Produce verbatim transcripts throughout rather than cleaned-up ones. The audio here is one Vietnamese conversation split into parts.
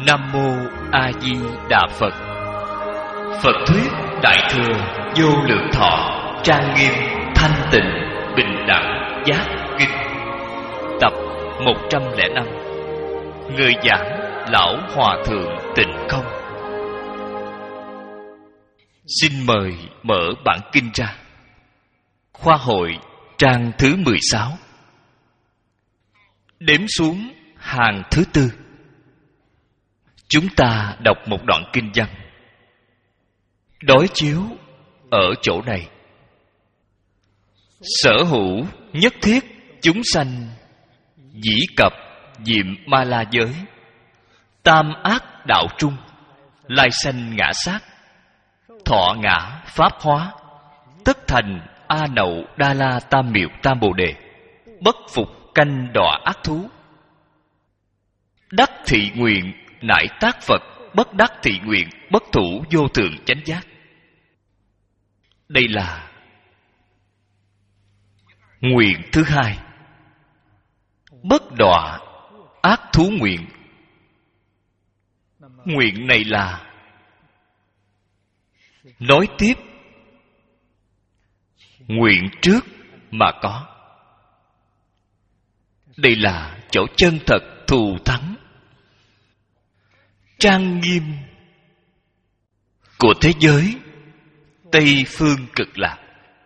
Nam Mô A Di Đà Phật. Phật thuyết Đại thừa vô lượng thọ, trang nghiêm, thanh tịnh, bình đẳng, giác kinh. Tập một trăm lẻ năm. Người giảng Lão Hòa Thượng Tịnh Không. Xin mời mở bản kinh ra. Khoa hội trang thứ mười sáu. Đếm xuống hàng thứ tư. Chúng ta đọc một đoạn kinh văn. Đối chiếu ở chỗ này: sở hữu nhất thiết chúng sanh, dĩ cập diệm ma la giới, tam ác đạo trung, lai sanh ngã sát, thọ ngã pháp hóa, tất thành a nậu đa la tam miệu tam bồ đề, bất phục canh đọa ác thú. Đắc thị nguyện nại tác Phật, bất đắc thị nguyện bất thủ vô thượng chánh giác. Đây là nguyện thứ hai. Bất đọa ác thú nguyện. Nguyện này là nối tiếp nguyện trước mà có. Đây là chỗ chân thật thù thắng, trang nghiêm của thế giới Tây Phương Cực Lạc.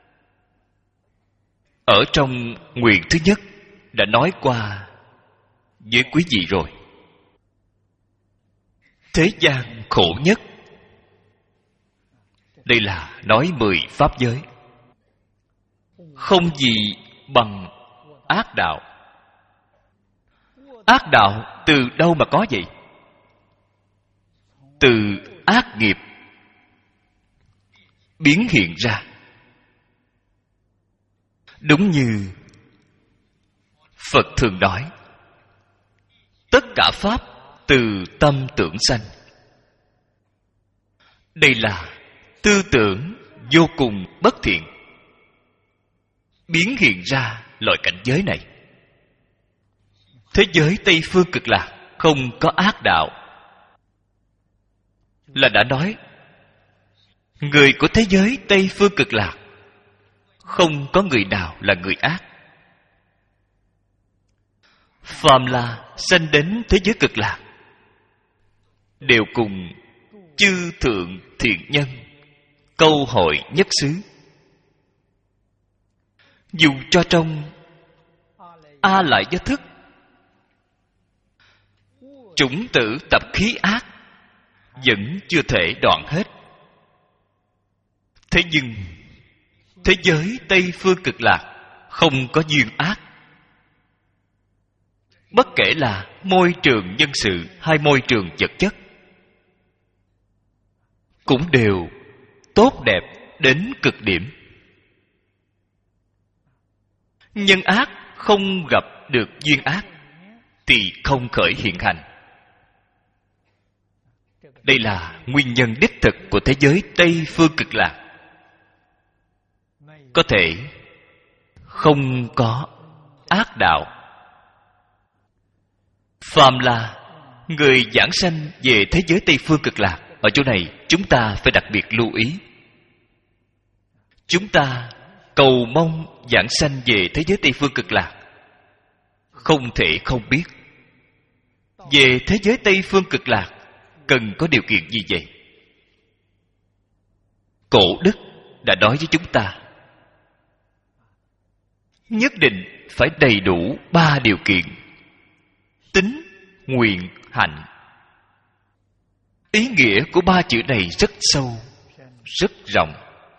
Ở trong nguyện thứ nhất đã nói qua với quý vị rồi. Thế gian khổ nhất. Đây là nói mười pháp giới. Không gì bằng ác đạo. Ác đạo từ đâu mà có vậy? Từ ác nghiệp biến hiện ra. Đúng như Phật thường nói, tất cả pháp từ tâm tưởng sanh. Đây là tư tưởng vô cùng bất thiện biến hiện ra loại cảnh giới này. Thế giới Tây Phương Cực Lạc không có ác đạo, là đã nói người của thế giới Tây Phương Cực Lạc không có người nào là người ác. Phàm là sanh đến thế giới Cực Lạc đều cùng chư thượng thiện nhân câu hội nhất xứ. Dù cho trong A Lại Gia Thức chủng tử tập khí ác vẫn chưa thể đoạn hết. Thế nhưng thế giới Tây Phương Cực Lạc không có duyên ác. Bất kể là môi trường nhân sự hay môi trường vật chất, cũng đều tốt đẹp đến cực điểm. Nhân ác không gặp được duyên ác thì không khởi hiện hành. Đây là nguyên nhân đích thực của thế giới Tây Phương Cực Lạc. Có thể không có ác đạo. Phàm là người giảng sanh về thế giới Tây Phương Cực Lạc, ở chỗ này chúng ta phải đặc biệt lưu ý. Chúng ta cầu mong giảng sanh về thế giới Tây Phương Cực Lạc, không thể không biết về thế giới Tây Phương Cực Lạc cần có điều kiện gì vậy? Cổ đức đã nói với chúng ta nhất định phải đầy đủ ba điều kiện: tín, nguyện, hạnh. Ý nghĩa của ba chữ này rất sâu, rất rộng.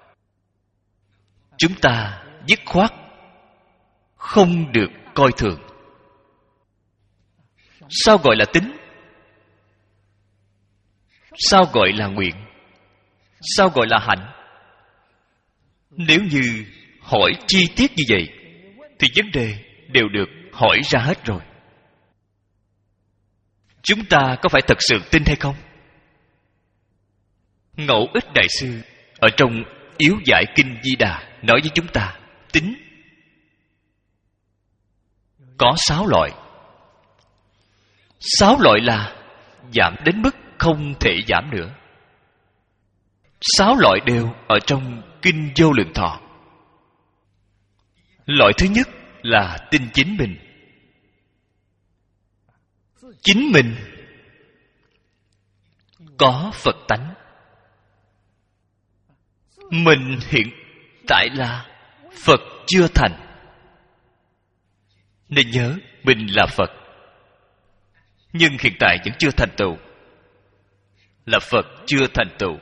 Chúng ta dứt khoát không được coi thường. Sao gọi là tín? Sao gọi là nguyện? Sao gọi là hạnh? Nếu như hỏi chi tiết như vậy thì vấn đề đều được hỏi ra hết rồi. Chúng ta có phải thật sự tin hay không? Ngẫu Ích Đại Sư ở trong Yếu Giải Kinh Di Đà nói với chúng ta, tín có sáu loại. Sáu loại là giảm đến mức không thể giảm nữa. Sáu loại đều ở trong Kinh Vô Lượng Thọ. Loại thứ nhất là tin chính mình. Chính mình có Phật tánh. Mình hiện tại là Phật chưa thành, nên nhớ mình là Phật, nhưng hiện tại vẫn chưa thành tựu, là Phật chưa thành tựu.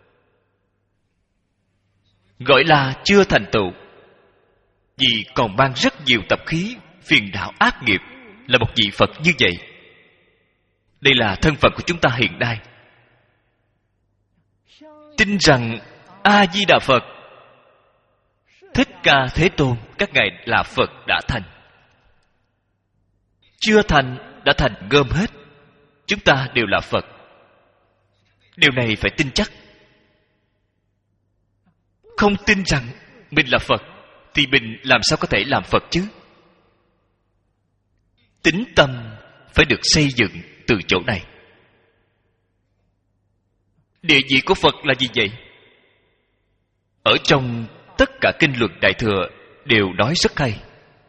Gọi là chưa thành tựu vì còn mang rất nhiều tập khí, phiền não ác nghiệp, là một vị Phật như vậy. Đây là thân phận của chúng ta hiện nay. Tin rằng A Di Đà Phật, Thích Ca Thế Tôn, các ngài là Phật đã thành. Chưa thành đã thành gom hết. Chúng ta đều là Phật. Điều này phải tin chắc. Không tin rằng mình là Phật thì mình làm sao có thể làm Phật chứ? Tín tâm phải được xây dựng từ chỗ này. Địa vị của Phật là gì vậy? Ở trong tất cả kinh luận Đại Thừa đều nói rất hay.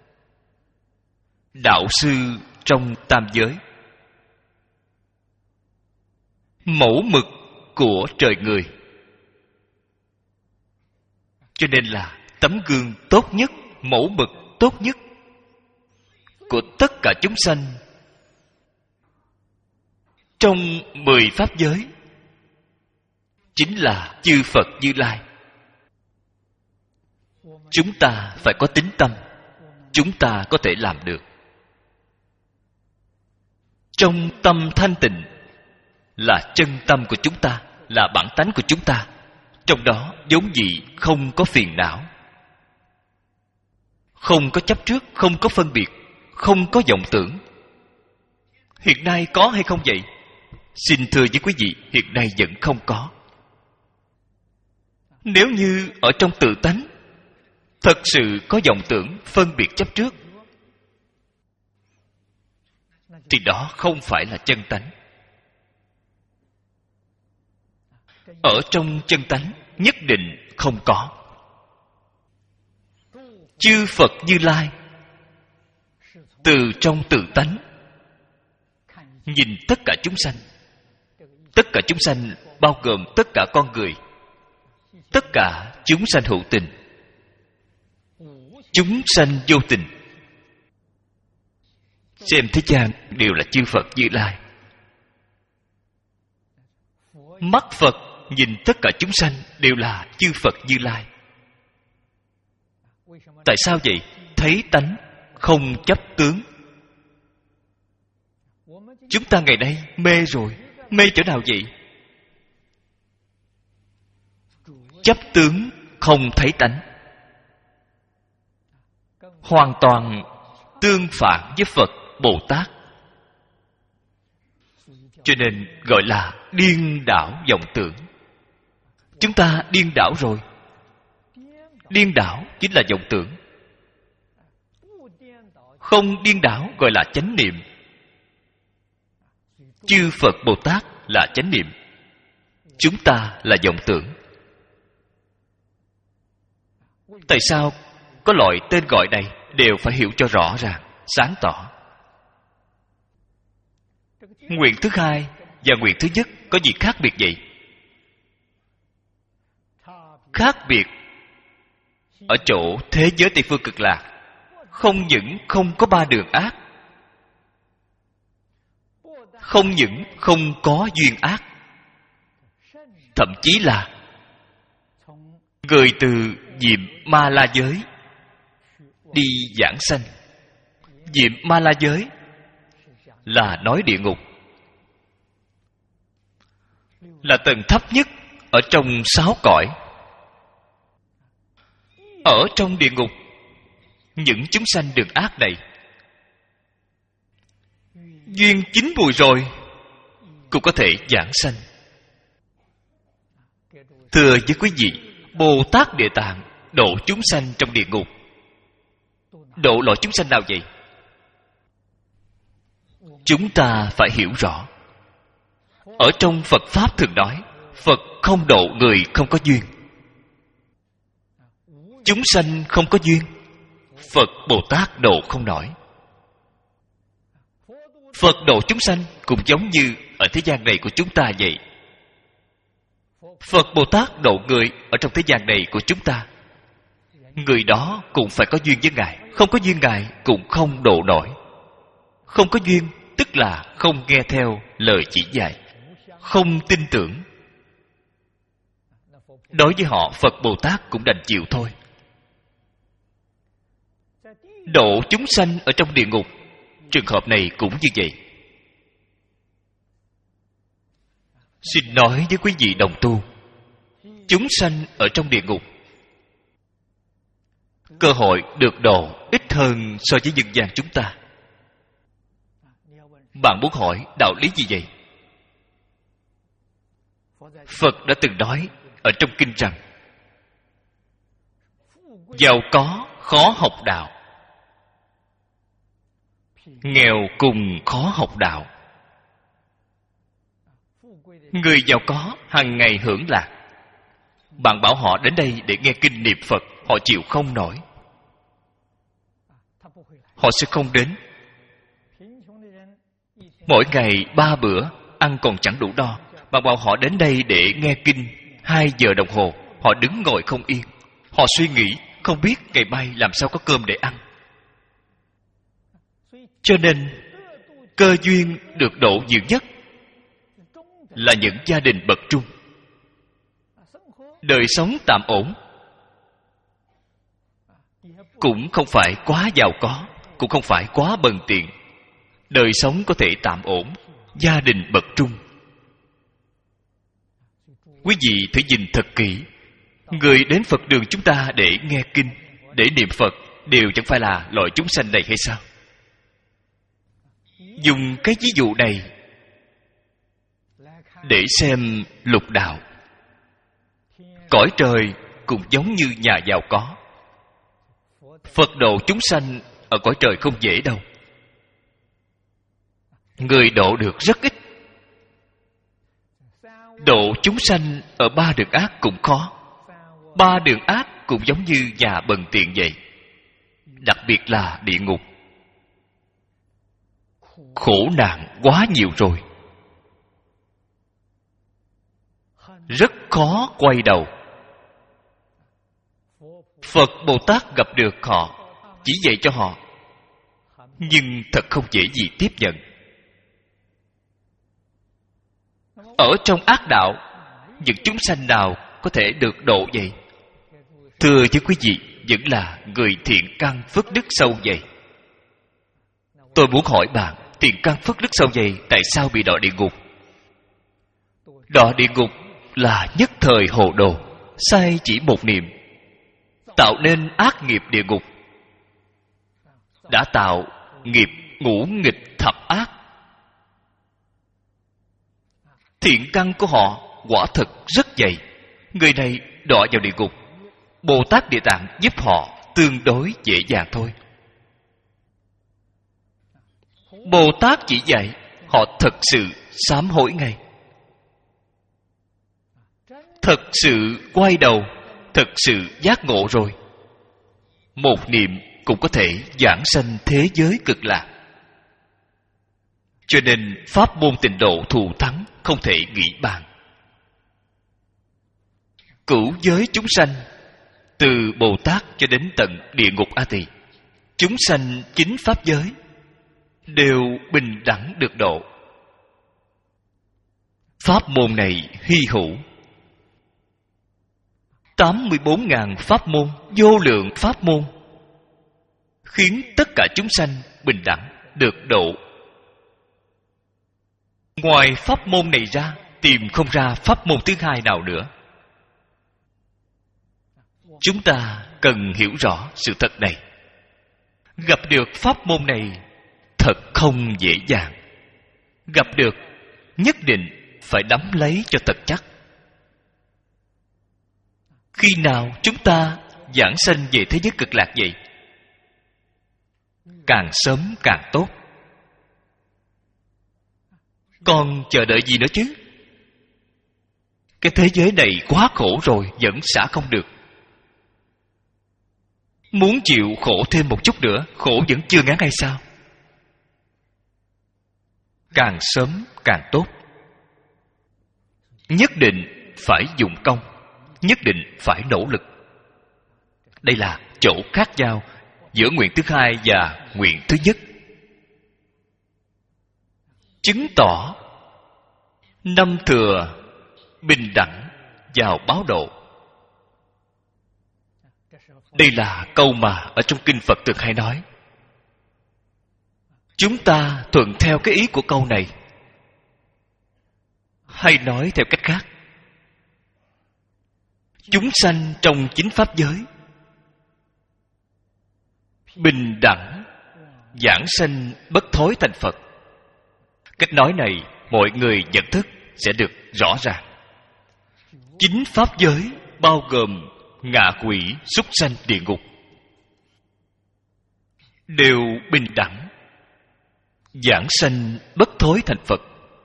Đạo sư trong tam giới, mẫu mực của trời người, cho nên là tấm gương tốt nhất, mẫu mực tốt nhất của tất cả chúng sanh trong mười pháp giới chính là chư Phật Như Lai. Chúng ta phải có tín tâm, chúng ta có thể làm được. Trong tâm thanh tịnh là chân tâm của chúng ta, là bản tánh của chúng ta. Trong đó vốn dĩ không có phiền não, không có chấp trước, không có phân biệt, không có vọng tưởng. Hiện nay có hay không vậy? Xin thưa với quý vị, hiện nay vẫn không có. Nếu như ở trong tự tánh thật sự có vọng tưởng, phân biệt, chấp trước, thì đó không phải là chân tánh. Ở trong chân tánh nhất định không có. Chư Phật Như Lai từ trong tự tánh nhìn tất cả chúng sanh. Tất cả chúng sanh bao gồm tất cả con người, tất cả chúng sanh hữu tình, chúng sanh vô tình. Xem thế gian đều là chư Phật Như Lai. Mắt Phật nhìn tất cả chúng sanh đều là chư Phật Như Lai. Tại sao vậy? Thấy tánh, không chấp tướng. Chúng ta ngày nay mê rồi. Mê chỗ nào vậy? Chấp tướng, không thấy tánh. Hoàn toàn tương phản với Phật, Bồ Tát. Cho nên gọi là điên đảo vọng tưởng. Chúng ta điên đảo rồi. Điên đảo chính là vọng tưởng. Không điên đảo gọi là chánh niệm. Chư Phật Bồ Tát là chánh niệm, chúng ta là vọng tưởng. Tại sao có loại tên gọi này? Đều phải hiểu cho rõ ràng, sáng tỏ. Nguyện thứ hai và nguyện thứ nhất có gì khác biệt vậy? Khác biệt ở chỗ thế giới Tây Phương Cực Lạc không những không có ba đường ác, không những không có duyên ác, thậm chí là người từ diệm ma la giới đi giảng sanh. Diệm ma la giới là nói địa ngục, là tầng thấp nhất ở trong sáu cõi. Ở trong địa ngục, những chúng sanh đường ác này duyên chín mùi rồi cũng có thể giảng sanh. Thưa với quý vị, Bồ Tát Địa Tạng độ chúng sanh trong địa ngục. Độ loại chúng sanh nào vậy? Chúng ta phải hiểu rõ. Ở trong Phật Pháp thường nói, Phật không độ người không có duyên. Chúng sanh không có duyên, Phật Bồ Tát độ không nổi. Phật độ chúng sanh cũng giống như ở thế gian này của chúng ta vậy. Phật Bồ Tát độ người ở trong thế gian này của chúng ta, người đó cũng phải có duyên với Ngài. Không có duyên Ngài cũng không độ nổi. Không có duyên tức là không nghe theo lời chỉ dạy, không tin tưởng. Đối với họ, Phật Bồ Tát cũng đành chịu thôi. Độ chúng sanh ở trong địa ngục, trường hợp này cũng như vậy. Xin nói với quý vị đồng tu, chúng sanh ở trong địa ngục, cơ hội được độ ít hơn so với nhân gian chúng ta. Bạn muốn hỏi đạo lý gì vậy? Phật đã từng nói ở trong kinh rằng, giàu có khó học đạo, nghèo cùng khó học đạo. Người giàu có hàng ngày hưởng lạc, bạn bảo họ đến đây để nghe kinh niệm Phật, họ chịu không nổi. Họ sẽ không đến. Mỗi ngày ba bữa ăn còn chẳng đủ no, bạn bảo họ đến đây để nghe kinh hai giờ đồng hồ, họ đứng ngồi không yên. Họ suy nghĩ không biết ngày mai làm sao có cơm để ăn. Cho nên cơ duyên được độ nhiều nhất là những gia đình bậc trung, đời sống tạm ổn, cũng không phải quá giàu có, cũng không phải quá bần tiện, đời sống có thể tạm ổn, gia đình bậc trung. Quý vị thử nhìn thật kỹ, người đến Phật đường chúng ta để nghe kinh, để niệm Phật, đều chẳng phải là loại chúng sanh này hay sao? Dùng cái ví dụ này để xem lục đạo. Cõi trời cũng giống như nhà giàu có. Phật độ chúng sanh ở cõi trời không dễ đâu. Người độ được rất ít. Độ chúng sanh ở ba đường ác cũng khó. Ba đường ác cũng giống như nhà bần tiện vậy. Đặc biệt là địa ngục. Khổ nạn quá nhiều rồi, rất khó quay đầu. Phật Bồ Tát gặp được họ, chỉ dạy cho họ, nhưng thật không dễ gì tiếp nhận. Ở trong ác đạo, những chúng sanh nào có thể được độ vậy? Thưa với quý vị, vẫn là người thiện căn phước đức sâu vậy. Tôi muốn hỏi bạn, thiện căn phước đức sâu vậy tại sao bị đọa địa ngục? Đọa địa ngục là nhất thời hồ đồ, sai chỉ một niệm, tạo nên ác nghiệp địa ngục, đã tạo nghiệp ngũ nghịch thập ác. Thiện căn của họ quả thực rất dày. Người này đọa vào địa ngục, Bồ Tát Địa Tạng giúp họ tương đối dễ dàng thôi. Bồ Tát chỉ dạy, họ thật sự sám hối ngay, thật sự quay đầu, thật sự giác ngộ rồi. Một niệm cũng có thể giảng sanh thế giới cực lạc. Cho nên pháp môn tịnh độ thù thắng không thể nghĩ bàn. Cửu giới chúng sanh, từ Bồ Tát cho đến tận địa ngục A Tỳ, chúng sanh chính pháp giới đều bình đẳng được độ. Pháp môn này hy hữu. tám mươi bốn ngàn pháp môn, vô lượng pháp môn, khiến tất cả chúng sanh bình đẳng được độ. Ngoài pháp môn này ra, tìm không ra pháp môn thứ hai nào nữa. Chúng ta cần hiểu rõ sự thật này. Gặp được pháp môn này thật không dễ dàng. Gặp được nhất định phải nắm lấy cho thật chắc. Khi nào chúng ta giảng sanh về thế giới cực lạc vậy? Càng sớm càng tốt. Còn chờ đợi gì nữa chứ? Cái thế giới này quá khổ rồi, vẫn xả không được. Muốn chịu khổ thêm một chút nữa, khổ vẫn chưa ngán hay sao? Càng sớm càng tốt. Nhất định phải dùng công, nhất định phải nỗ lực. Đây là chỗ khác nhau giữa nguyện thứ hai và nguyện thứ nhất. Chứng tỏ năm thừa bình đẳng vào báo độ. Đây là câu mà ở trong kinh Phật thường hay nói. Chúng ta thuận theo cái ý của câu này, hay nói theo cách khác, chúng sanh trong chính pháp giới bình đẳng giảng sanh bất thối thành Phật. Cách nói này mọi người nhận thức sẽ được rõ ràng. Chính pháp giới bao gồm ngạ quỷ, súc sanh, địa ngục, đều bình đẳng giảng sanh bất thối thành Phật.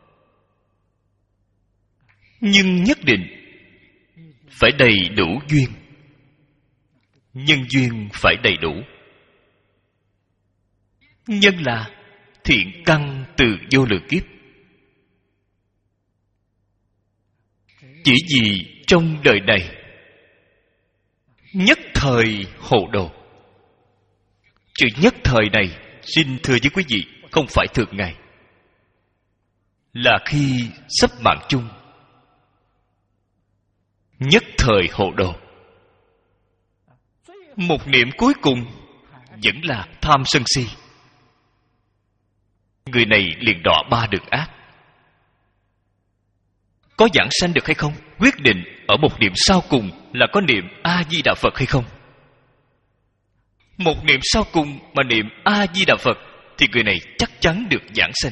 Nhưng nhất định phải đầy đủ duyên. Nhân duyên phải đầy đủ. Nhân là thiện căn từ vô lượng kiếp. Chỉ vì trong đời này nhất thời hộ độ. Chữ nhất thời này, xin thưa với quý vị, không phải thường ngày, là khi sắp mạng chung. Nhất thời hộ độ. Một niệm cuối cùng vẫn là tham sân si. Người này liền đọa ba đường ác. Có giảng sanh được hay không, quyết định ở một niệm sau cùng là có niệm A-di-đà Phật hay không. Một niệm sau cùng mà niệm A-di-đà Phật thì người này chắc chắn được giảng sanh.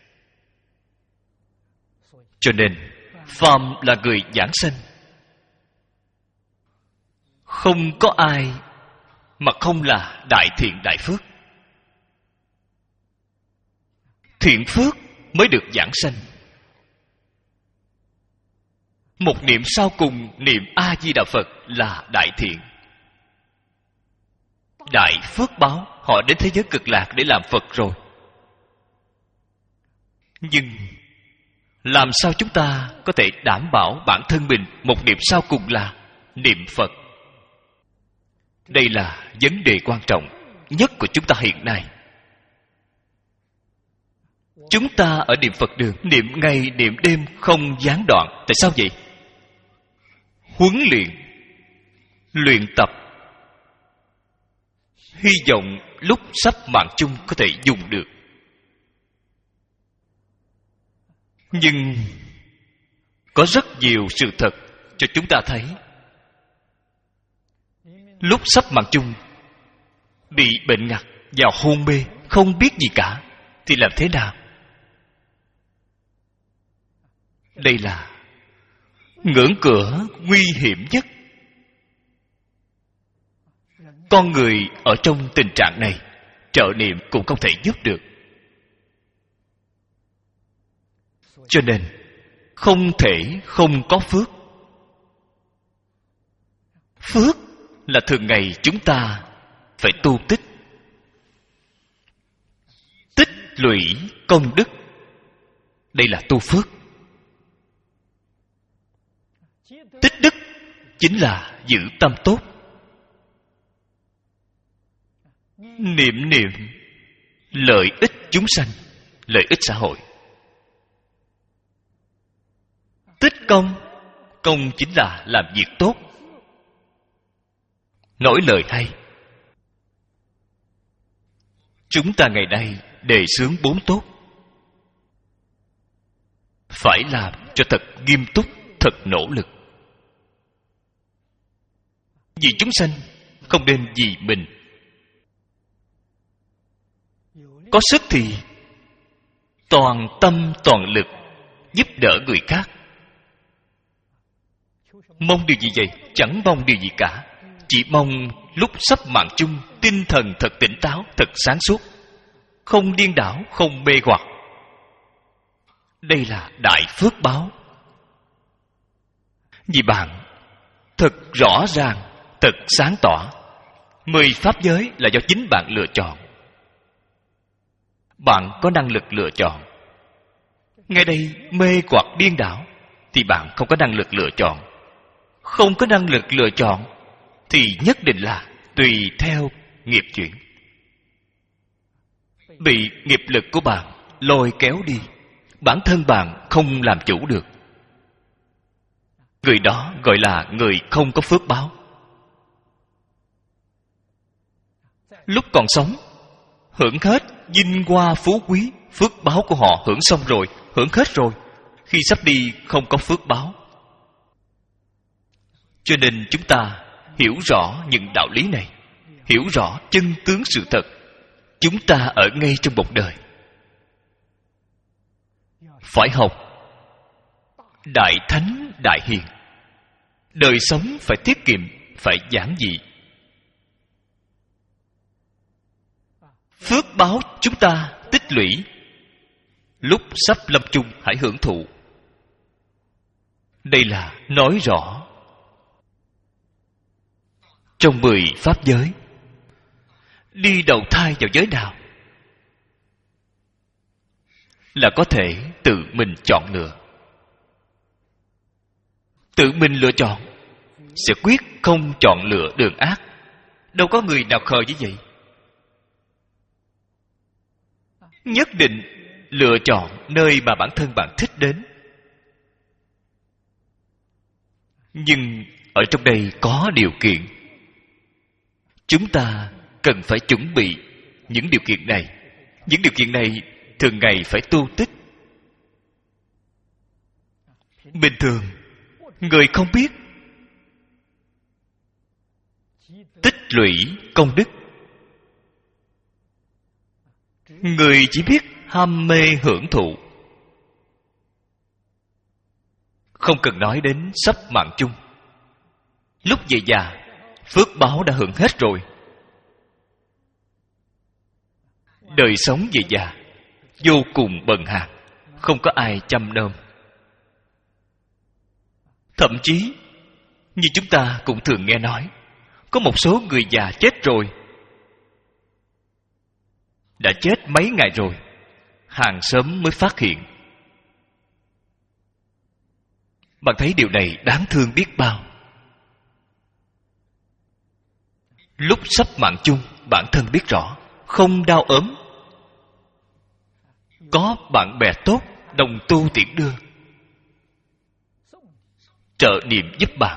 Cho nên phàm là người giảng sanh, không có ai mà không là đại thiện đại phước. Thiện phước mới được giảng sanh. Một niệm sau cùng niệm A-di-đà Phật là đại thiện, đại phước báo. Họ đến thế giới cực lạc để làm Phật rồi. Nhưng làm sao chúng ta có thể đảm bảo bản thân mình một niệm sau cùng là niệm Phật? Đây là vấn đề quan trọng nhất của chúng ta hiện nay. Chúng ta ở niệm Phật đường, niệm ngày niệm đêm không gián đoạn. Tại sao vậy? Huấn luyện, luyện tập, hy vọng lúc sắp mạng chung có thể dùng được. Nhưng có rất nhiều sự thật cho chúng ta thấy, lúc sắp mạng chung bị bệnh ngặt, vào hôn mê, không biết gì cả, thì làm thế nào? Đây là ngưỡng cửa nguy hiểm nhất. Con người ở trong tình trạng này, trợ niệm cũng không thể giúp được. Cho nên không thể không có phước. Phước là thường ngày chúng ta phải tu tích, tích lũy công đức. Đây là tu phước. Tích đức chính là giữ tâm tốt. Niệm niệm lợi ích chúng sanh, lợi ích xã hội. Tích công, công chính là làm việc tốt, nói lời hay. Chúng ta ngày nay đề xướng bốn tốt, phải làm cho thật nghiêm túc, thật nỗ lực. Vì chúng sanh, không nên vì mình. Có sức thì toàn tâm toàn lực giúp đỡ người khác. Mong điều gì vậy? Chẳng mong điều gì cả. Chỉ mong lúc sắp mạng chung, tinh thần thật tỉnh táo, thật sáng suốt, không điên đảo, không mê hoặc. Đây là đại phước báo. Vì bạn thật rõ ràng, thật sáng tỏ, mười pháp giới là do chính bạn lựa chọn. Bạn có năng lực lựa chọn. Ngay đây mê hoặc điên đảo thì bạn không có năng lực lựa chọn. Không có năng lực lựa chọn thì nhất định là tùy theo nghiệp chuyển, bị nghiệp lực của bạn lôi kéo đi. Bản thân bạn không làm chủ được. Người đó gọi là người không có phước báo. Lúc còn sống hưởng hết vinh hoa phú quý, phước báo của họ hưởng xong rồi, hưởng hết rồi. Khi sắp đi không có phước báo. Cho nên chúng ta hiểu rõ những đạo lý này, hiểu rõ chân tướng sự thật. Chúng ta ở ngay trong một đời phải học đại thánh đại hiền. Đời sống phải tiết kiệm, phải giản dị. Phước báo chúng ta tích lũy, lúc sắp lâm chung hãy hưởng thụ. Đây là nói rõ trong mười pháp giới. Đi đầu thai vào giới nào là có thể tự mình chọn lựa. Tự mình lựa chọn sẽ quyết không chọn lựa đường ác. Đâu có người nào khờ như vậy. Nhất định lựa chọn nơi mà bản thân bạn thích đến. Nhưng ở trong đây có điều kiện. Chúng ta cần phải chuẩn bị những điều kiện này. Những điều kiện này thường ngày phải tu tích. Bình thường người không biết tích lũy công đức. Người chỉ biết ham mê hưởng thụ. Không cần nói đến sắp mạng chung. Lúc về già, phước báo đã hưởng hết rồi. Đời sống về già vô cùng bần hàn, không có ai chăm nom. Thậm chí như chúng ta cũng thường nghe nói, có một số người già chết rồi, đã chết mấy ngày rồi, hàng xóm mới phát hiện. Bạn thấy điều này đáng thương biết bao. Lúc sắp mạng chung, bản thân biết rõ không đau ốm, có bạn bè tốt đồng tu tiễn đưa, trợ niệm giúp bạn.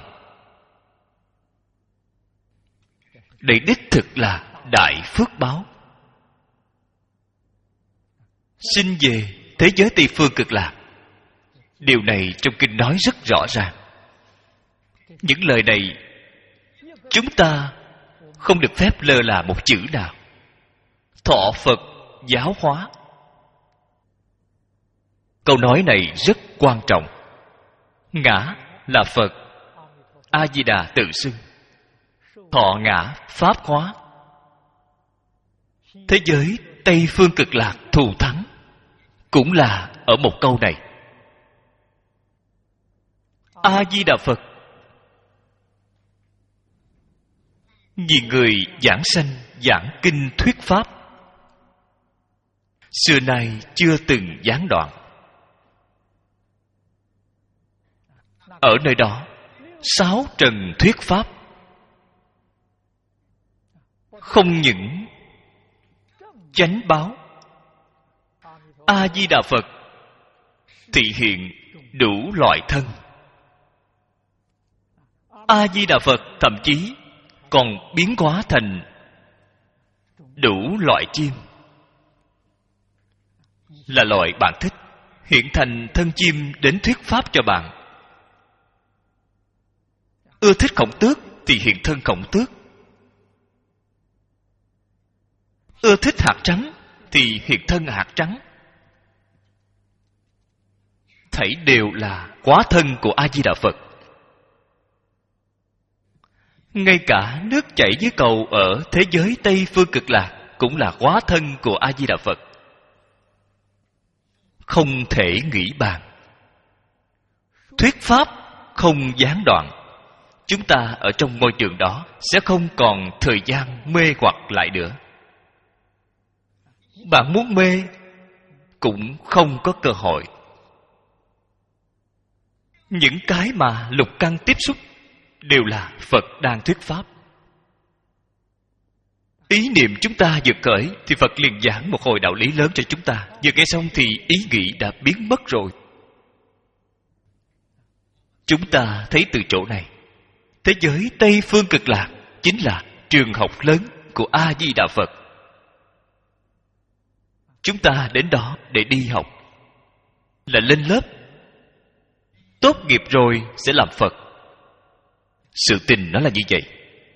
Đây đích thực là đại phước báo. Sinh về thế giới Tây Phương Cực Lạc. Điều này trong kinh nói rất rõ ràng. Những lời này chúng ta không được phép lơ là một chữ nào. Thọ Phật giáo hóa. Câu nói này rất quan trọng. Ngã là Phật, A Di Đà tự xưng. Thọ ngã pháp hóa. Thế giới Tây Phương Cực Lạc thù thắng cũng là ở một câu này. A Di Đà Phật vì người giảng sanh giảng kinh thuyết pháp, xưa nay chưa từng gián đoạn. Ở nơi đó sáu trần thuyết pháp, không những chánh báo, A Di Đà Phật thị hiện đủ loại thân. A Di Đà Phật thậm chí còn biến hóa thành đủ loại chim, là loại bạn thích, hiện thành thân chim đến thuyết pháp cho bạn. Ưa thích Khổng Tước thì hiện thân Khổng Tước, ưa thích hạt trắng thì hiện thân hạt trắng. Thảy đều là hóa thân của A Di Đà Phật. Ngay cả nước chảy dưới cầu ở thế giới Tây Phương Cực Lạc cũng là hóa thân của A Di Đà Phật. không thể nghĩ bàn. Thuyết pháp không gián đoạn. Chúng ta ở trong ngôi trường đó sẽ không còn thời gian mê hoặc lại nữa. Bạn muốn mê cũng không có cơ hội. Những cái mà lục căn tiếp xúc đều là Phật đang thuyết pháp. Ý niệm chúng ta vừa khởi thì Phật liền giảng một hồi đạo lý lớn cho chúng ta. Vừa nghe xong thì ý nghĩ đã biến mất rồi. Chúng ta thấy từ chỗ này, thế giới Tây Phương Cực Lạc chính là trường học lớn của A-di-đà Phật. Chúng ta đến đó để đi học, là lên lớp. Tốt nghiệp rồi sẽ làm Phật. Sự tình nó là như vậy.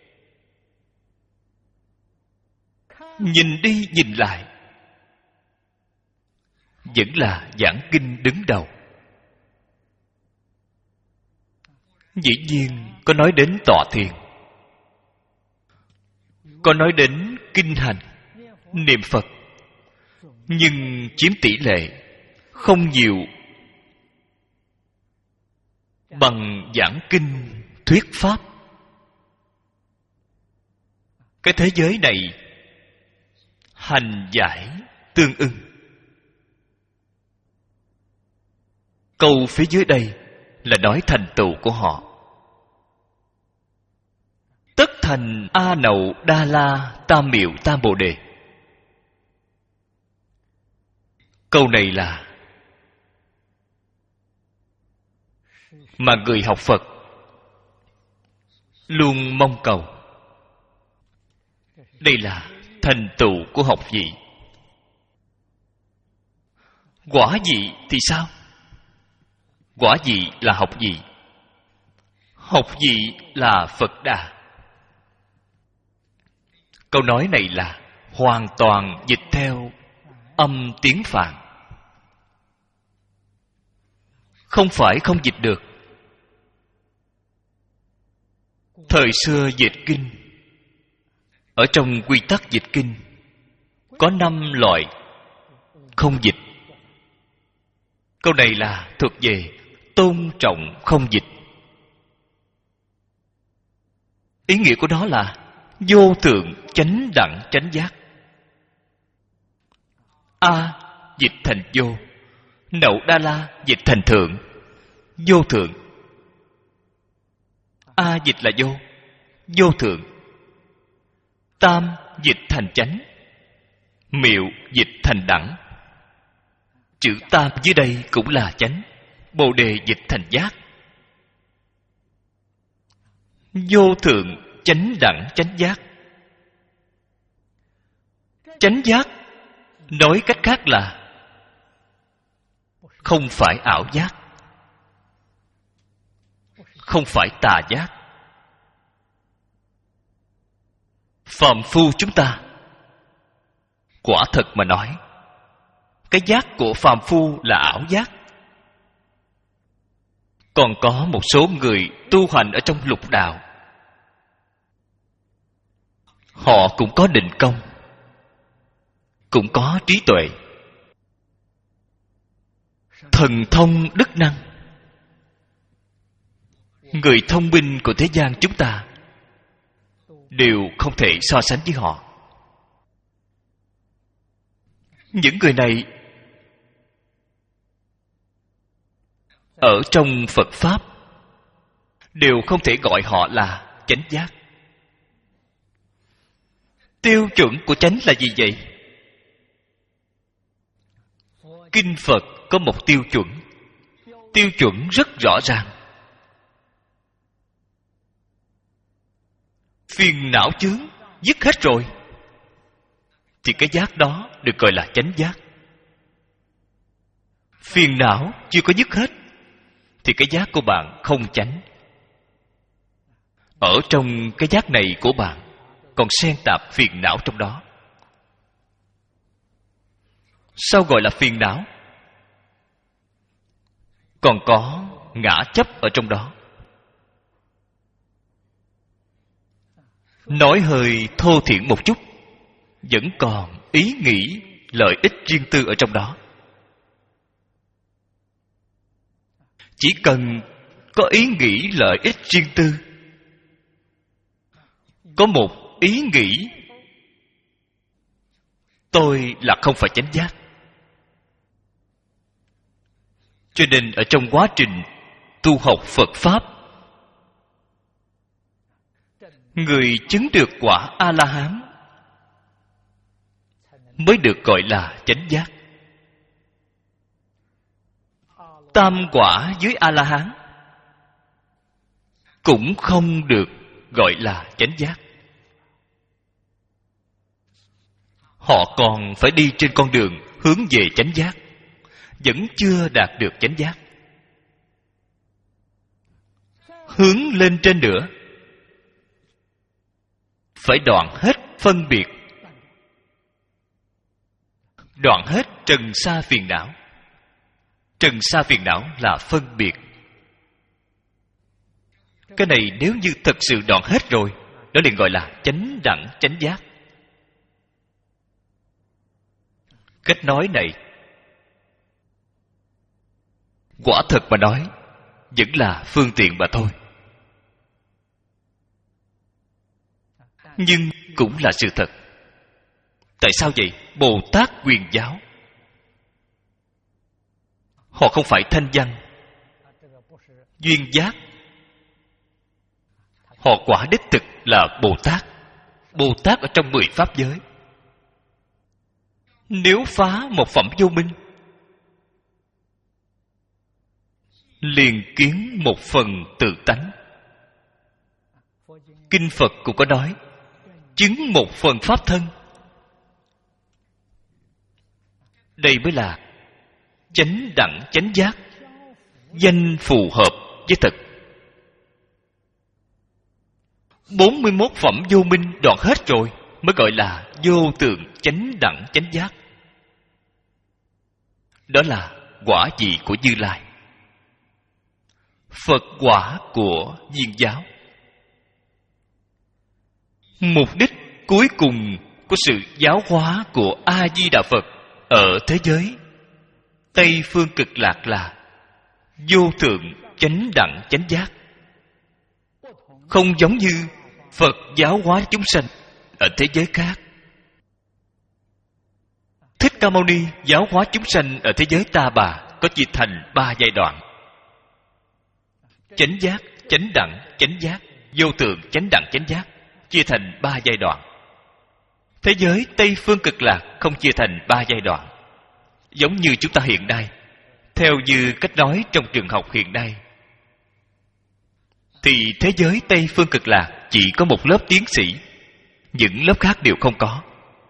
Nhìn đi nhìn lại, vẫn là giảng kinh đứng đầu. Dĩ nhiên có nói đến tọa thiền, có nói đến kinh hành, niệm Phật, nhưng chiếm tỷ lệ không nhiều bằng giảng kinh thuyết pháp. Cái thế giới này hành giải tương ưng. Câu phía dưới đây là nói thành tựu của họ. Tất thành A Nậu Đa La Tam Miệu Tam Bồ Đề. Câu này là mà người học Phật luôn mong cầu. Đây là thành tựu của học vị. Quả vị thì sao? Quả vị là học vị. Học vị là Phật Đà. Câu nói này là hoàn toàn dịch theo âm tiếng Phạn. Không phải không dịch được. Thời xưa dịch kinh, ở trong quy tắc dịch kinh có năm loại không dịch. Câu này là thuộc về tôn trọng không dịch. Ý nghĩa của đó là vô thượng chánh đẳng chánh giác. A dịch thành vô, Nậu Đa La dịch thành thượng, vô thượng. A dịch là vô, vô thượng. Tam dịch thành chánh, Miệu dịch thành đẳng. Chữ tam dưới đây cũng là chánh. Bồ đề dịch thành giác. Vô thượng chánh đẳng chánh giác. Chánh giác nói cách khác là không phải ảo giác, không phải tà giác. Phàm phu chúng ta, quả thật mà nói, cái giác của phàm phu là ảo giác. Còn có một số người tu hành ở trong lục đạo, họ cũng có định công, cũng có trí tuệ, thần thông đức năng. Người thông minh của thế gian chúng ta đều không thể so sánh với họ. Những người này ở trong Phật Pháp đều không thể gọi họ là chánh giác. Tiêu chuẩn của chánh là gì vậy? Kinh Phật có một tiêu chuẩn. Tiêu chuẩn rất rõ ràng. Phiền não chướng dứt hết rồi thì cái giác đó được gọi là chánh giác. Phiền não chưa có dứt hết thì cái giác của bạn không chánh. Ở trong cái giác này của bạn còn xen tạp phiền não trong đó. Sao gọi là phiền não? Còn có ngã chấp ở trong đó. Nói hơi thô thiển một chút, vẫn còn ý nghĩ lợi ích riêng tư ở trong đó. chỉ cần có ý nghĩ lợi ích riêng tư, có một ý nghĩ tôi là không phải chánh giác. Cho nên ở trong quá trình tu học Phật Pháp, người chứng được quả A-la-hán mới được gọi là chánh giác. Tam quả dưới A-la-hán cũng không được gọi là chánh giác. Họ còn phải đi trên con đường hướng về chánh giác, vẫn chưa đạt được chánh giác. Hướng lên trên nữa, phải đoạn hết phân biệt, đoạn hết trần sa phiền não. Trần sa phiền não là phân biệt. Cái này nếu như thật sự đoạn hết rồi, đó liền gọi là chánh đẳng chánh giác. Cách nói này, quả thật mà nói, vẫn là phương tiện mà thôi. Nhưng cũng là sự thật. Tại sao vậy? Bồ Tát Quyền Giáo, họ không phải thanh văn, duyên giác. Họ quả đích thực là Bồ Tát. Bồ Tát ở trong mười pháp giới. Nếu phá một phẩm vô minh, liền kiến một phần tự tánh. Kinh Phật cũng có nói, chứng một phần pháp thân. Đây mới là chánh đẳng chánh giác, danh phù hợp với thực. bốn mươi mốt phẩm vô minh đoạn hết rồi mới gọi là vô tượng chánh đẳng chánh giác. Đó là quả vị của Như Lai, Phật quả của Viên Giáo. Mục đích cuối cùng của sự giáo hóa của A Di Đà Phật ở thế giới Tây Phương Cực Lạc là vô thượng chánh đẳng chánh giác. Không giống như Phật giáo hóa chúng sanh ở thế giới khác. Thích Ca Mâu Ni giáo hóa chúng sanh ở thế giới Ta Bà có chia thành ba giai đoạn: chánh giác, chánh đẳng, chánh giác, vô tượng chánh đẳng chánh giác, chia thành ba giai đoạn. Thế giới Tây Phương Cực Lạc không chia thành ba giai đoạn. Giống như chúng ta hiện nay, theo như cách nói trong trường học hiện nay, thì thế giới Tây Phương Cực Lạc chỉ có một lớp tiến sĩ, những lớp khác đều không có.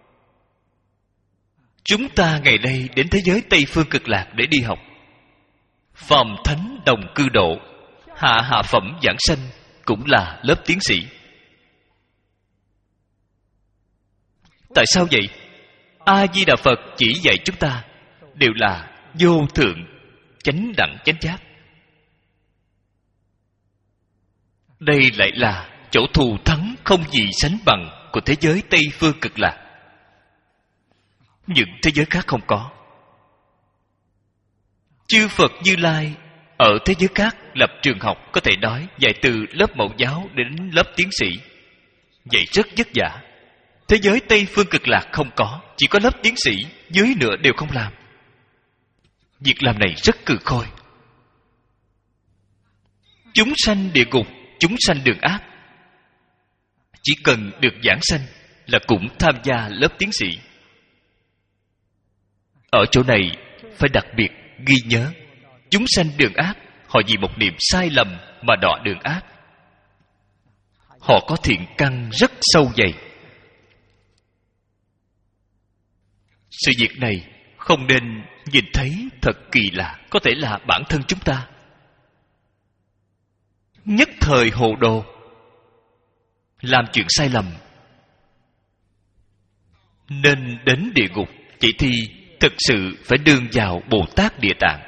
Chúng ta ngày nay đến thế giới Tây Phương Cực Lạc để đi học. Phàm thánh đồng cư độ, hạ hạ phẩm giảng sanh cũng là lớp tiến sĩ. Tại sao vậy? A Di Đà Phật chỉ dạy chúng ta đều là vô thượng chánh đẳng chánh giác. Đây lại là chỗ thù thắng không gì sánh bằng của thế giới Tây Phương Cực Lạc. Những thế giới khác không có. Chư Phật Như Lai ở thế giới khác lập trường học, có thể nói dạy từ lớp mẫu giáo đến lớp tiến sĩ, dạy rất vất vả. Thế giới Tây Phương Cực Lạc không có, chỉ có lớp tiến sĩ, dưới nữa đều không làm. Việc làm này rất cực khôi. Chúng sanh địa ngục, chúng sanh đường ác, chỉ cần được giảng sanh là cũng tham gia lớp tiến sĩ. Ở chỗ này phải đặc biệt ghi nhớ, chúng sanh đường ác, họ vì một niệm sai lầm mà đọa đường ác. Họ có thiện căn rất sâu dày. Sự việc này không nên nhìn thấy thật kỳ lạ, có thể là bản thân chúng ta nhất thời hồ đồ, làm chuyện sai lầm, nên đến địa ngục. Chỉ thì thực sự phải đương vào Bồ Tát Địa Tạng.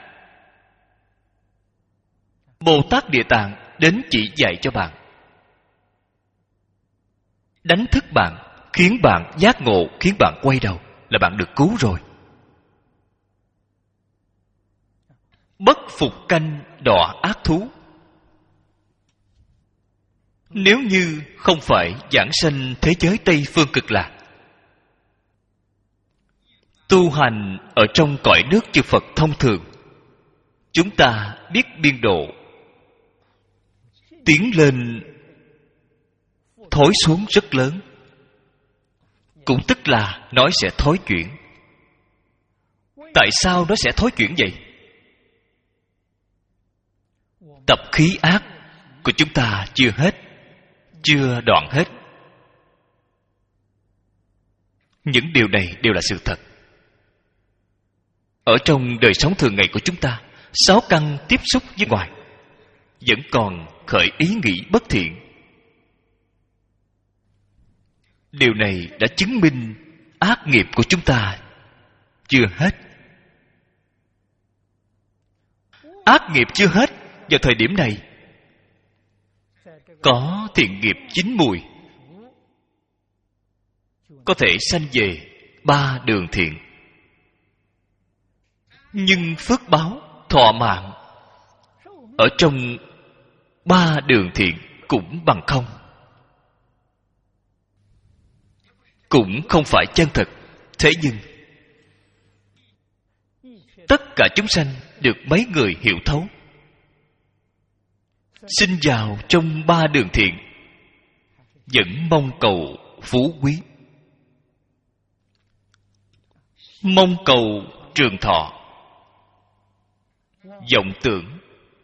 Bồ Tát Địa Tạng đến chỉ dạy cho bạn, đánh thức bạn, khiến bạn giác ngộ, khiến bạn quay đầu, là bạn được cứu rồi. bất phục canh đọa ác thú. Nếu như không phải giảng sanh thế giới Tây Phương Cực Lạc, tu hành ở trong cõi nước chư Phật thông thường, chúng ta biết biên độ, tiến lên thối xuống rất lớn, cũng tức là nói sẽ thối chuyển. Tại sao nó sẽ thối chuyển vậy? Tập khí ác của chúng ta chưa hết, chưa đoạn hết. Những điều này đều là sự thật. Ở trong đời sống thường ngày của chúng ta, sáu căn tiếp xúc với ngoài vẫn còn khởi ý nghĩ bất thiện. Điều này đã chứng minh ác nghiệp của chúng ta chưa hết. Ác nghiệp chưa hết, vào thời điểm này có thiện nghiệp chín mùi, có thể sanh về ba đường thiện. Nhưng phước báo thọ mạng ở trong ba đường thiện cũng bằng không, cũng không phải chân thực. Thế nhưng tất cả chúng sanh được mấy người hiểu thấu, sinh vào trong ba đường thiện, vẫn mong cầu phú quý, mong cầu trường thọ, vọng tưởng,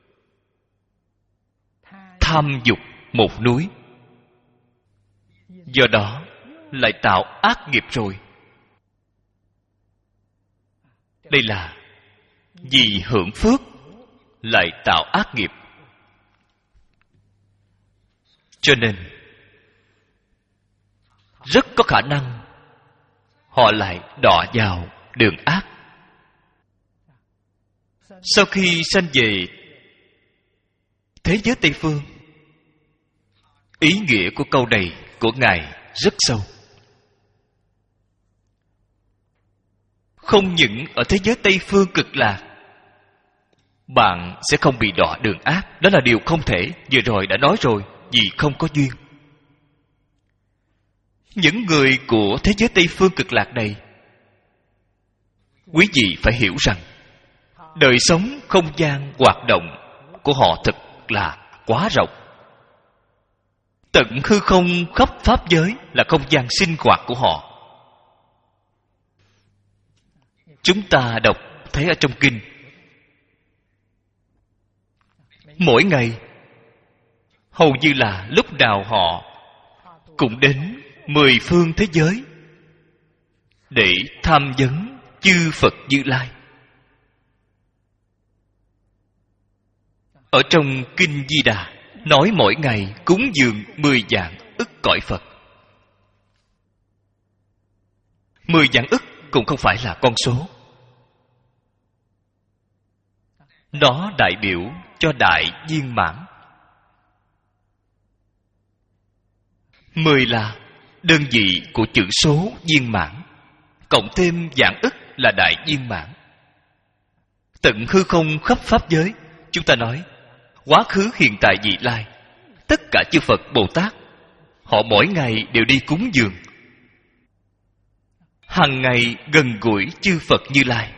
tham dục một núi. Do đó lại tạo ác nghiệp rồi. Đây là vì hưởng phước lại tạo ác nghiệp. Cho nên rất có khả năng họ lại đọa vào đường ác. Sau khi sanh về thế giới Tây Phương, ý nghĩa của câu này của Ngài rất sâu. Không những ở thế giới Tây Phương Cực Lạc bạn sẽ không bị đọa đường ác, đó là điều không thể. Vừa rồi đã nói rồi, vì không có duyên. Những người của thế giới Tây Phương Cực Lạc này, quý vị phải hiểu rằng đời sống không gian hoạt động của họ thật là quá rộng. Tận hư không khắp pháp giới là không gian sinh hoạt của họ. Chúng ta đọc thấy ở trong kinh, mỗi ngày hầu như là lúc nào họ cũng đến mười phương thế giới để tham vấn chư Phật Như Lai. Ở trong kinh Di Đà nói mỗi ngày cúng dường mười vạn ức cõi Phật. Mười vạn ức cũng không phải là con số. Nó đại biểu cho đại viên mãn. Mười là đơn vị của chữ số viên mãn, cộng thêm vạn ức là đại viên mãn. Tận hư không khắp pháp giới, chúng ta nói quá khứ hiện tại vị lai, tất cả chư Phật Bồ Tát, họ mỗi ngày đều đi cúng dường, hằng ngày gần gũi chư Phật Như Lai.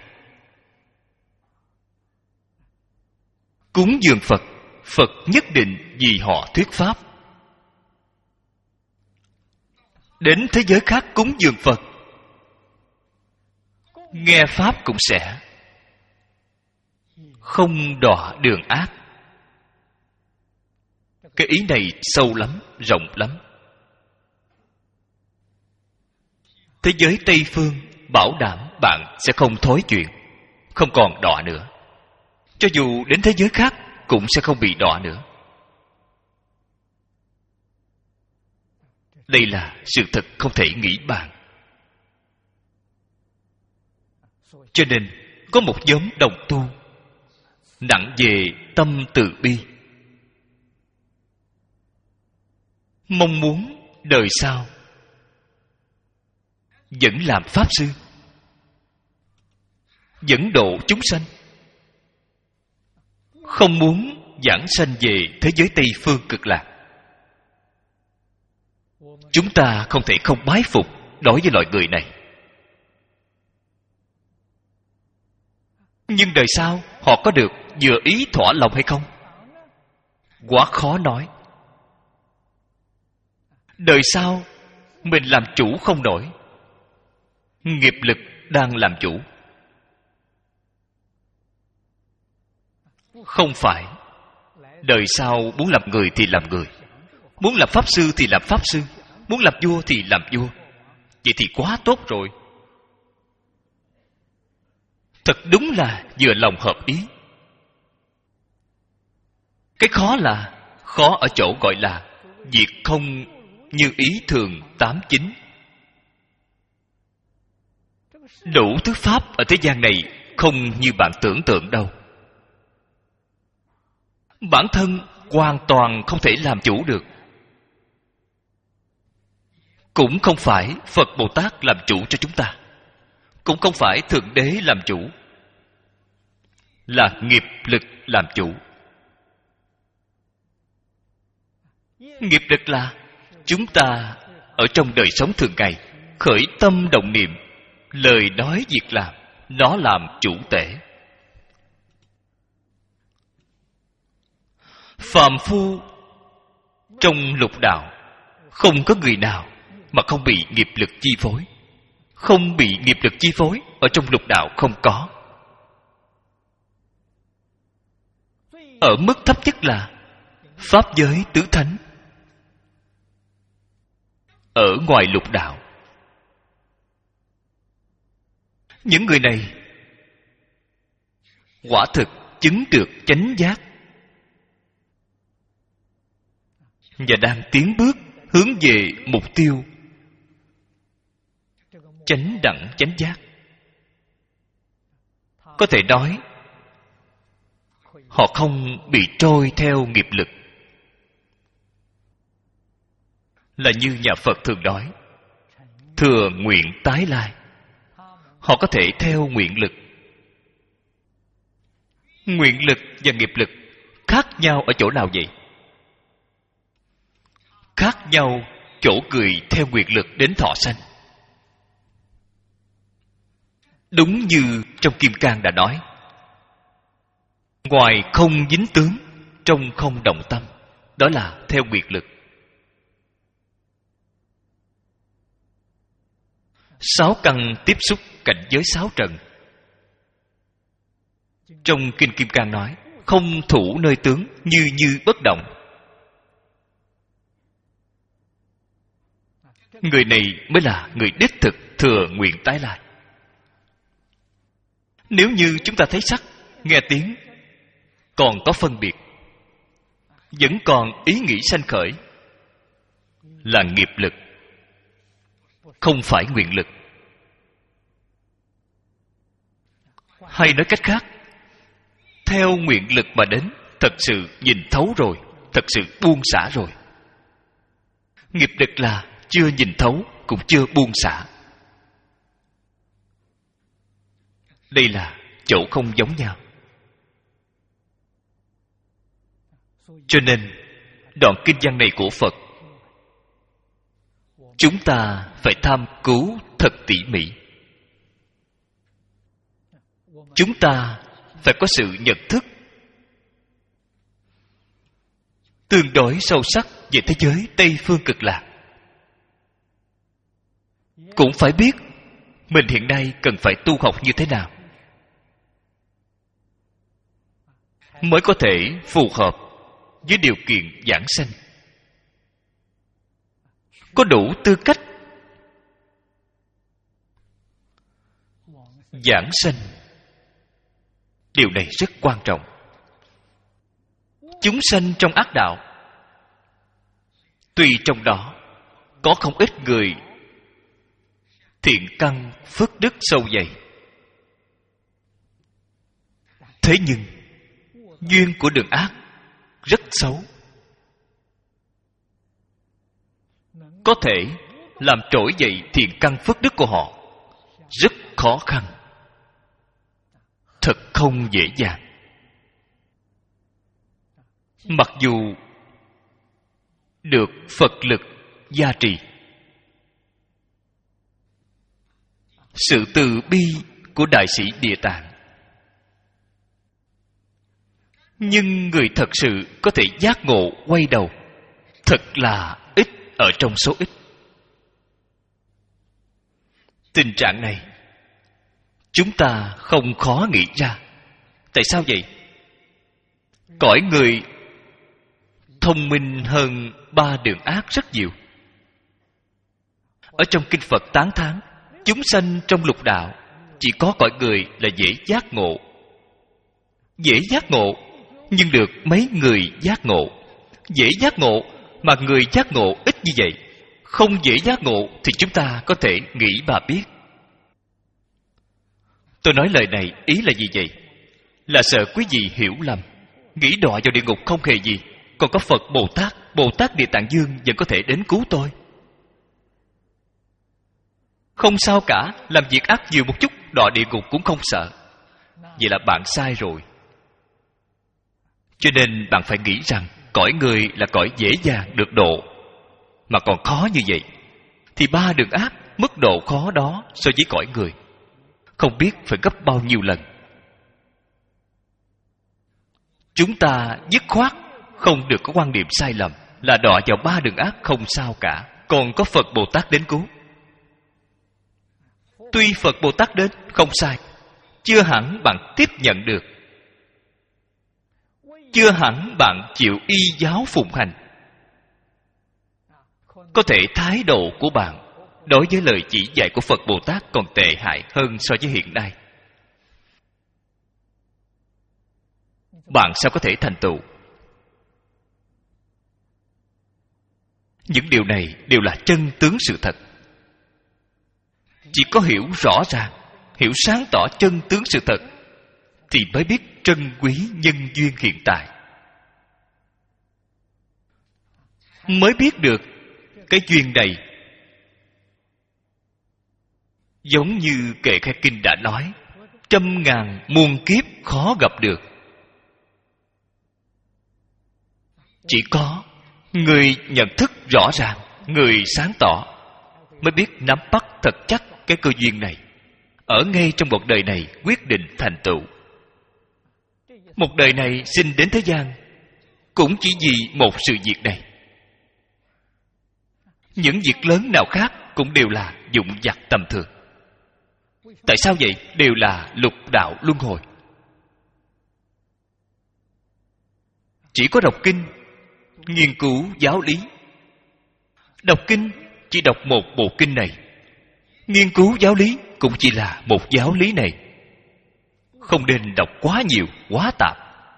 Cúng dường Phật, Phật nhất định vì họ thuyết pháp. Đến thế giới khác cúng dường Phật, nghe pháp cũng sẽ không đọa đường ác. Cái ý này sâu lắm, rộng lắm. Thế giới Tây Phương bảo đảm bạn sẽ không thối chuyện, không còn đọa nữa. Cho dù đến thế giới khác cũng sẽ không bị đọa nữa. Đây là sự thật không thể nghĩ bàn. Cho nên có một nhóm đồng tu nặng về tâm từ bi, mong muốn đời sau vẫn làm pháp sư, dẫn độ chúng sanh. không muốn giảng sanh về thế giới Tây Phương Cực Lạc. Chúng ta không thể không bái phục đối với loại người này. Nhưng đời sau họ có được vừa ý thỏa lòng hay không? Quá khó nói. Đời sau mình làm chủ không nổi, nghiệp lực đang làm chủ. Không phải đời sau muốn làm người thì làm người, muốn làm pháp sư thì làm pháp sư, muốn làm vua thì làm vua. Vậy thì quá tốt rồi. Thật đúng là vừa lòng hợp ý. Cái khó là khó ở chỗ gọi là việc không như ý thường tám chín. Đủ thứ pháp ở thế gian này không như bạn tưởng tượng đâu. Bản thân hoàn toàn không thể làm chủ được. Cũng không phải Phật Bồ Tát làm chủ cho chúng ta, cũng không phải Thượng Đế làm chủ, là nghiệp lực làm chủ. Nghiệp lực là chúng ta ở trong đời sống thường ngày khởi tâm động niệm, lời nói việc làm, nó làm chủ tể. Phàm phu trong lục đạo không có người nào mà không bị nghiệp lực chi phối. Không bị nghiệp lực chi phối ở trong lục đạo không có. Ở mức thấp nhất là pháp giới tứ thánh. Ở ngoài lục đạo, những người này quả thực chứng được chánh giác và đang tiến bước hướng về mục tiêu chánh đẳng chánh giác. Có thể nói họ không bị trôi theo nghiệp lực. Là như nhà Phật thường nói, thừa nguyện tái lai. Họ có thể theo nguyện lực. Nguyện lực và nghiệp lực khác nhau ở chỗ nào vậy? Khác nhau chỗ người theo nguyện lực đến thọ sanh. Đúng như trong Kim Cang đã nói, ngoài không dính tướng, trong không động tâm. Đó là theo nguyện lực. Sáu căn tiếp xúc cảnh giới sáu trần. Trong Kinh Kim Cang nói, không thủ nơi tướng, như như bất động. Người này mới là người đích thực thừa nguyện tái lai. Nếu như chúng ta thấy sắc, nghe tiếng, còn có phân biệt, vẫn còn ý nghĩ sanh khởi, là nghiệp lực, không phải nguyện lực. Hay nói cách khác, theo nguyện lực mà đến, thật sự nhìn thấu rồi, thật sự buông xả rồi. Nghiệp lực là chưa nhìn thấu, cũng chưa buông xả. Đây là chỗ không giống nhau. Cho nên đoạn kinh văn này của Phật, chúng ta phải tham cứu thật tỉ mỉ. Chúng ta phải có sự nhận thức tương đối sâu sắc về thế giới Tây Phương Cực Lạc. Cũng phải biết mình hiện nay cần phải tu học như thế nào mới có thể phù hợp với điều kiện giảng sanh, có đủ tư cách giảng sanh. Điều này rất quan trọng. Chúng sanh trong ác đạo, tuy trong đó có không ít người thiện căn phước đức sâu dày, thế nhưng duyên của đường ác rất xấu, có thể làm trỗi dậy thiện căn phước đức của họ rất khó khăn, thật không dễ dàng. mặc dù được Phật lực gia trì, sự từ bi của Đại sĩ Địa Tạng, nhưng người thật sự có thể giác ngộ quay đầu thật là ít ở trong số ít. Tình trạng này chúng ta không khó nghĩ ra. Tại sao vậy? Cõi người thông minh hơn ba đường ác rất nhiều. Ở trong kinh Phật tán thán, chúng sanh trong lục đạo chỉ có cõi người là dễ giác ngộ. Dễ giác ngộ, nhưng được mấy người giác ngộ. Dễ giác ngộ mà người giác ngộ ít như vậy. Không dễ giác ngộ thì chúng ta có thể nghĩ mà biết. Tôi nói lời này ý là gì vậy? Là sợ quý vị hiểu lầm, nghĩ đọa vào địa ngục không hề gì, còn có Phật Bồ Tát, Bồ Tát Địa Tạng Dương vẫn có thể đến cứu tôi. Không sao cả, làm việc ác nhiều một chút, đọa địa ngục cũng không sợ. Vậy là bạn sai rồi. Cho nên bạn phải nghĩ rằng cõi người là cõi dễ dàng được độ, mà còn khó như vậy, thì ba đường ác mức độ khó đó so với cõi người không biết phải gấp bao nhiêu lần. Chúng ta dứt khoát không được có quan niệm sai lầm là đọa vào ba đường ác không sao cả, còn có Phật Bồ Tát đến cứu. Tuy Phật Bồ Tát đến không sai, chưa hẳn bạn tiếp nhận được, chưa hẳn bạn chịu y giáo phụng hành. Có thể thái độ của bạn đối với lời chỉ dạy của Phật Bồ Tát còn tệ hại hơn so với hiện nay. Bạn sao có thể thành tựu? Những điều này đều là chân tướng sự thật. Chỉ có hiểu rõ ràng, hiểu sáng tỏ chân tướng sự thật thì mới biết trân quý nhân duyên hiện tại, mới biết được cái duyên này giống như kệ khai kinh đã nói, trăm ngàn muôn kiếp khó gặp được. Chỉ có người nhận thức rõ ràng, người sáng tỏ mới biết nắm bắt thật chắc cái cơ duyên này, ở ngay trong một đời này quyết định thành tựu. Một đời này sinh đến thế gian cũng chỉ vì một sự việc này. Những việc lớn nào khác cũng đều là dụng vặt tầm thường. Tại sao vậy? Đều là lục đạo luân hồi. Chỉ có đọc kinh, nghiên cứu giáo lý. Đọc kinh chỉ đọc một bộ kinh này, nghiên cứu giáo lý cũng chỉ là một giáo lý này. Không nên đọc quá nhiều, quá tạp.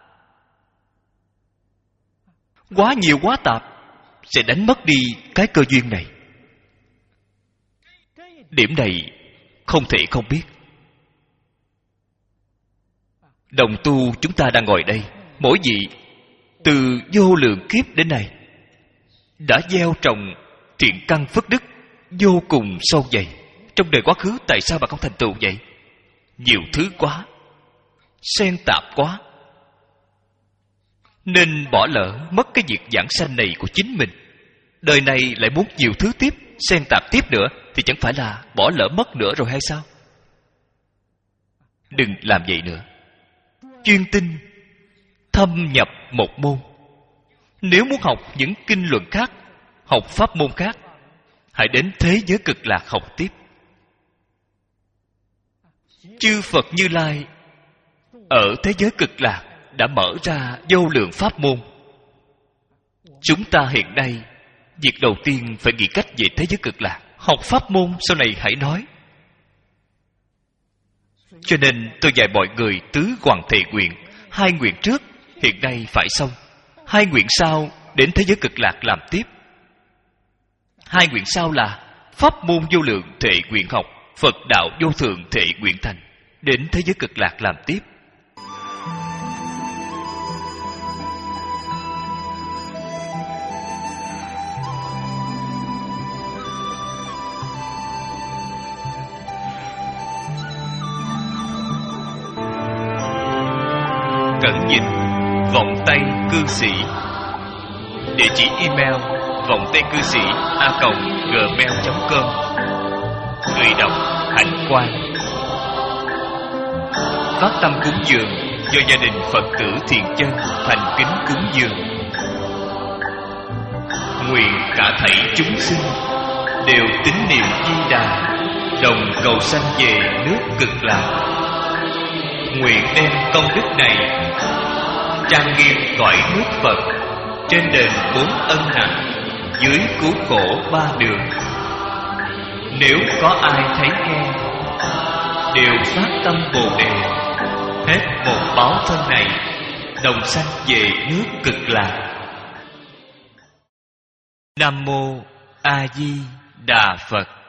Quá nhiều quá tạp sẽ đánh mất đi cái cơ duyên này. Điểm này không thể không biết. Đồng tu chúng ta đang ngồi đây, mỗi vị từ vô lượng kiếp đến nay đã gieo trồng thiện căn phước đức vô cùng sâu dày. Trong đời quá khứ tại sao bà không thành tựu vậy? Nhiều thứ quá, xen tạp quá, nên bỏ lỡ mất cái việc giảng sanh này của chính mình. Đời này lại muốn nhiều thứ tiếp, xen tạp tiếp nữa, thì chẳng phải là bỏ lỡ mất nữa rồi hay sao? Đừng làm vậy nữa. Chuyên tinh thâm nhập một môn. Nếu muốn học những kinh luận khác, học pháp môn khác, hãy đến thế giới cực lạc học tiếp. Chư Phật Như Lai ở thế giới cực lạc đã mở ra vô lượng pháp môn. Chúng ta hiện nay việc đầu tiên phải nghĩ cách về thế giới cực lạc. Học pháp môn sau này hãy nói. Cho nên tôi dạy mọi người tứ hoàng thệ nguyện. Hai nguyện trước hiện nay phải xong, hai nguyện sau đến thế giới cực lạc làm tiếp. Hai nguyện sau là pháp môn vô lượng thệ nguyện học, Phật đạo vô thượng thệ nguyện thành, đến thế giới cực lạc làm tiếp. Cẩn nhìn Vọng Tây Cư Sĩ. Địa chỉ email vọng tây cư sĩ a còng gmail chấm com. Người đọc Hạnh Quang. Phát tâm cúng dường do gia đình Phật tử Thiện Chân thành kính cúng dường. Nguyện cả thảy chúng sinh đều tín niệm Di Đà, đồng cầu sanh về nước Cực Lạc. Nguyện đem công đức này trang nghiêm cõi nước Phật, trên đền bốn ân nặng, dưới cứu khổ ba đường. Nếu có ai thấy nghe, đều phát tâm Bồ Đề, hết một báo thân này, đồng sanh về nước Cực Lạc. Nam Mô A Di Đà Phật.